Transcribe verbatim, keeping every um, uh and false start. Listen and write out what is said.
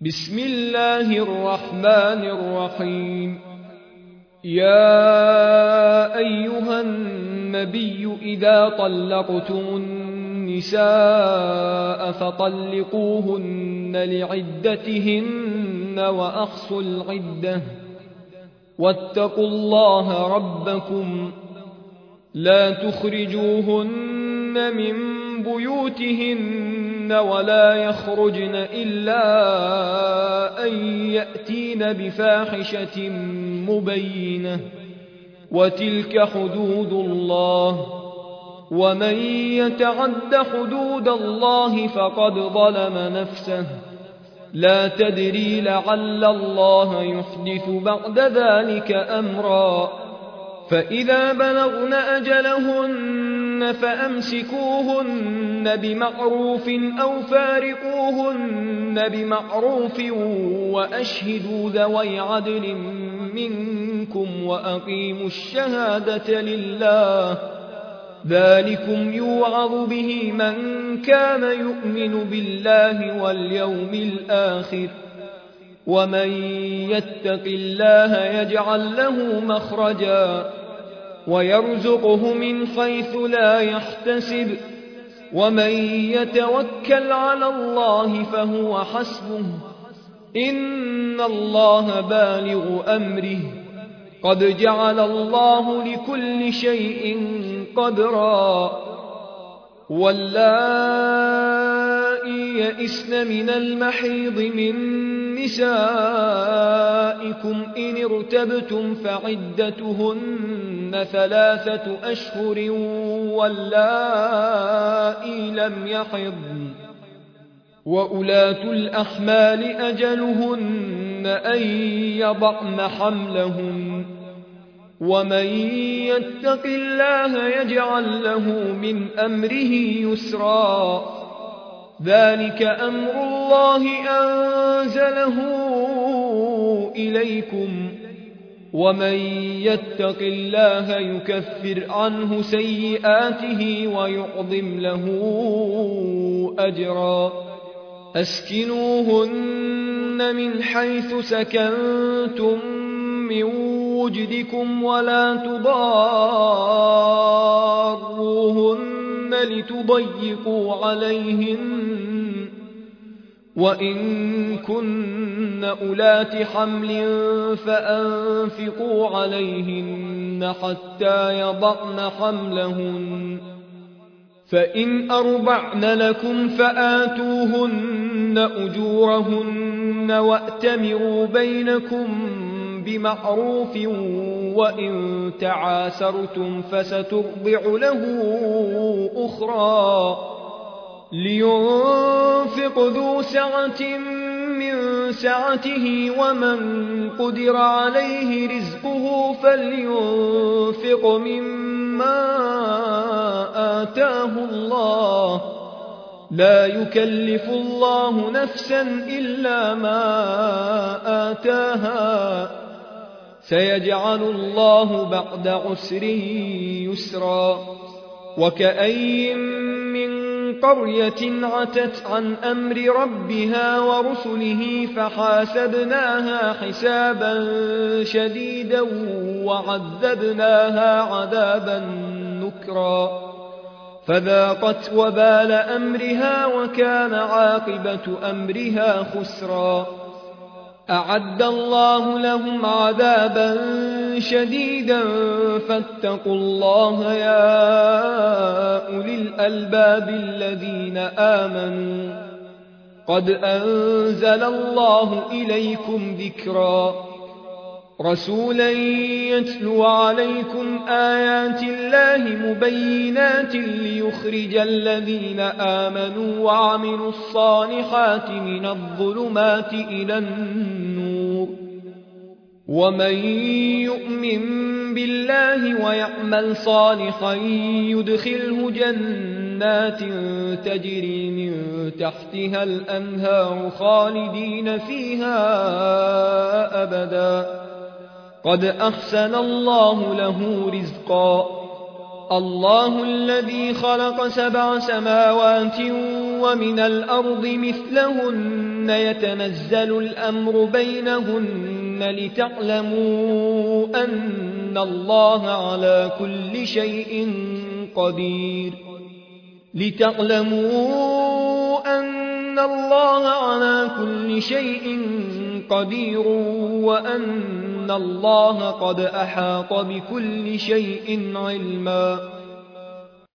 بسم الله الرحمن الرحيم. يا أيها النبي إذا طلقتم النساء فطلقوهن لعدتهن وأحصوا العدة واتقوا الله ربكم لا تخرجوهن من بيوتهن ولا يخرجن إلا أن يأتين بفاحشة مبينة وتلك حدود الله ومن يتعد حدود الله فقد ظلم نفسه لا تدري لعل الله يحدث بعد ذلك أمرا فإذا بلغن أجلهن فأمسكوهن بمعروف أو فارقوهن بمعروف وأشهدوا ذوي عدل منكم وأقيموا الشهادة لله ذلكم يوعظ به من كان يؤمن بالله واليوم الآخر ومن يتق الله يجعل له مخرجا ويرزقه من حيث لا يحتسب ومن يتوكل على الله فهو حسبه إن الله بالغ أمره قد جعل الله لكل شيء قدرا واللائي يئسن من المحيض من نسائكم إن ارتبتم فعدتهن ثلاثة أشهر واللائي لم يحضن وأولاة الأحمال أجلهن أن يضعن حملهن ومن يتق الله يجعل له من أمره يسرا ذلك أمر الله أنزله إليكم ومن يتق الله يكفر عنه سيئاته ويعظم له أجرا أسكنوهن من حيث سكنتم من وجدكم ولا تضاروهن لتضيقوا عليهن وإن كن أولات حمل فأنفقوا عليهن حتى يضعن حملهن فإن أرضعن لكم فآتوهن أجورهن وأتمروا بينكم بمعروف وإن تعاسرتم فسترضع له أخرى لينفق ذو سعة من سعته ومن قدر عليه رزقه فلينفق مما آتاه الله لا يكلف الله نفسا إلا ما آتاها سيجعل الله بعد عسر يسرا وكأي من قرية عتت عن أمر ربها ورسله فحاسبناها حسابا شديدا وعذبناها عذابا نكرا فذاقت وبال أمرها وكان عاقبة أمرها خسرا أعد الله لهم عذابا شديدا فاتقوا الله يا أولي الألباب الذين آمنوا قد أنزل الله إليكم ذكرا رسولا يتلو عليكم آيات الله مبينات ليخرج الذين آمنوا وعملوا الصالحات من الظلمات إلى النور ومن يؤمن بالله ويعمل صالحا يدخله جنات تجري من تحتها الأنهار خالدين فيها أبدا قد أحسن الله له رزقا الله الذي خلق سبع سماوات ومن الأرض مثلهن يتنزل الأمر بينهن لتعلموا أن الله على كل شيء قدير لتعلموا أن الله على كل شيء قدير وأن الله قد أحاط بكل شيء علما